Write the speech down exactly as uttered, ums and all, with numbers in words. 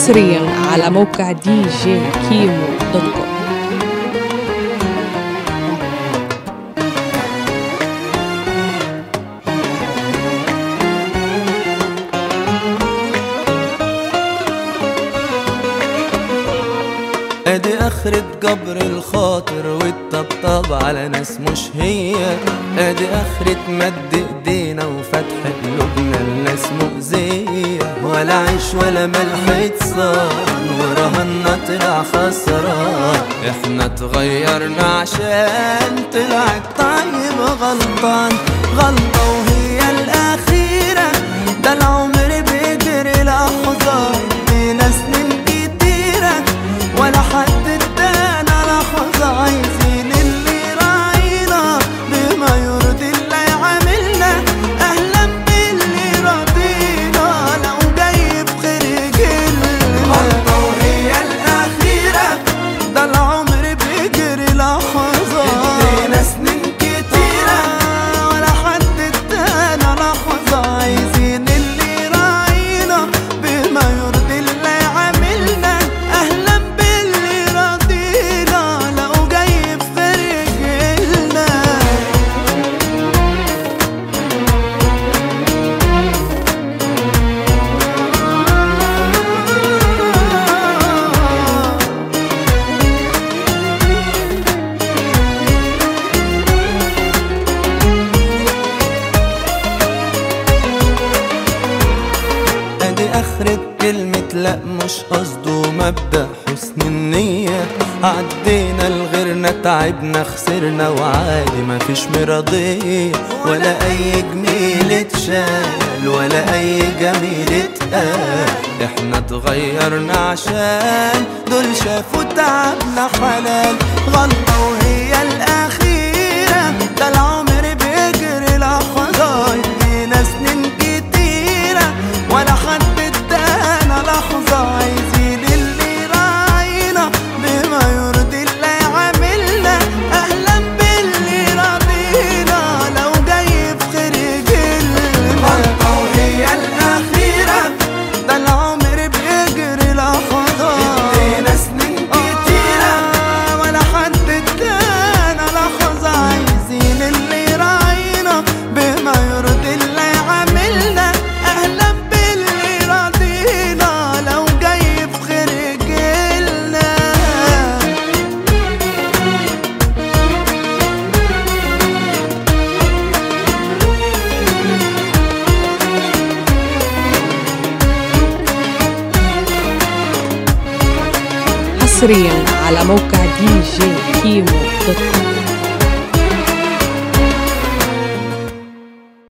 حصريا على موقع دي جي كيمو دوت كوم. ادي اخرة جبر الخاطر والطبطب على ناس مش هي، ادي اخرة مد ايدينا وفتح قلوبنا لناس مؤذية، ولا عيش ولا ملح اتصان ورهنا طلع خسران. احنا اتغيرنا عشان طلع الطيب غلطان، غلطة وهي الاخيرة، ده العمر بيجري لحظة بينا سنين كتيرة، ولا حد ادانا لحظة. عايزين اللي راعينا بما يرضي اللي يعاملنا، اهلا باللي رضينا لو جاي بخير جيلنا. غلطة وهي الاخيرة، ده العمر بيجري لحظة ادينا سنين كتيرة، ولا حد ادانا لحظة. عايزين اللي راعينا بما يرضي اللي يعاملنا، اهلا آخرة كلمة لأ مش قصده مبدأ حسن النية. عدينا لغيرنا تعبنا خسرنا وعادي مفيش مرضية، ولا أي جميل اتشال ولا أي جميل اتقال. احنا اتغيرنا عشان دول شافوا تعبنا حلال. غلطة وهي الأخيرة، ده العمر بيجري لحظة ادينا سنين كتيرة، ولا حد لحظة. عايزين اللي راعينا بما يرضي اللي يعاملنا، أهلا باللي رضينا لو جاي بخير جيلنا. غلطة وهي الأخيرة، ده العمر بيجري لحظة ادينا سنين كتيرة، ولا حد ادانا لحظة. عايزين اللي راعينا بما يرضي اللي يعاملنا، أهلا باللي رضينا لو جاي بخير جيلنا. حصريا على موقع دي جي كيمو دوت كوم.